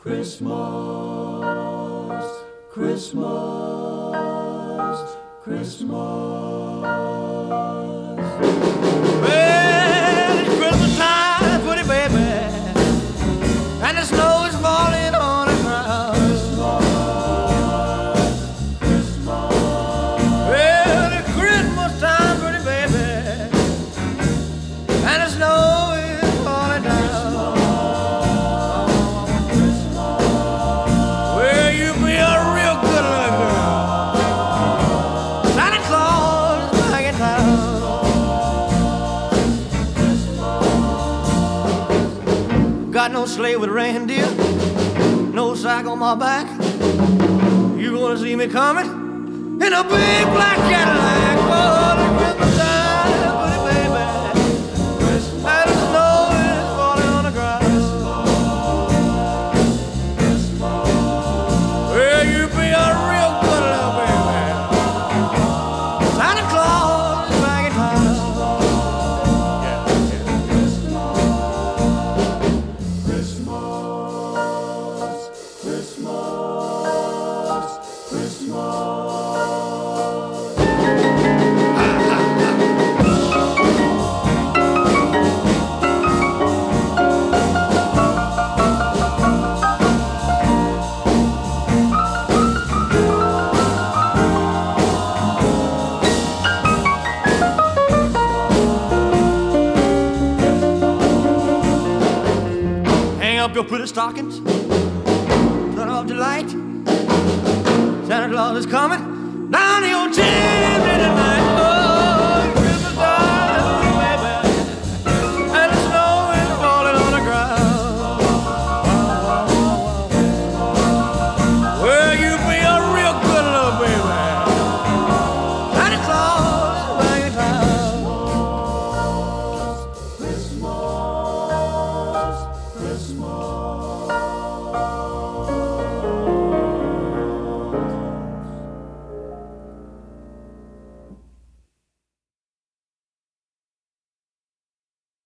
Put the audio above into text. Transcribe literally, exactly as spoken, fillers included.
Christmas, Christmas, Christmas. Well, it's Christmas time, pretty baby, and the snow is falling on the ground. Christmas, Christmas. Well, it's Christmas time, pretty baby, and the snow is falling down. Well, you be a real good little girl. Santa Claus is back in town. Got no sleigh with reindeer, no sack on my back. You gonna see me coming in a big black Cadillac. Oh, the Christmas time, pretty baby, and the snow is falling on the ground. Well, you be a real good little baby. Santa Claus is back in town. Christmas, Christmas, Christmas. Hang up your pretty stockings, turn off the light. Santa Claus is coming down the old chimney tonight.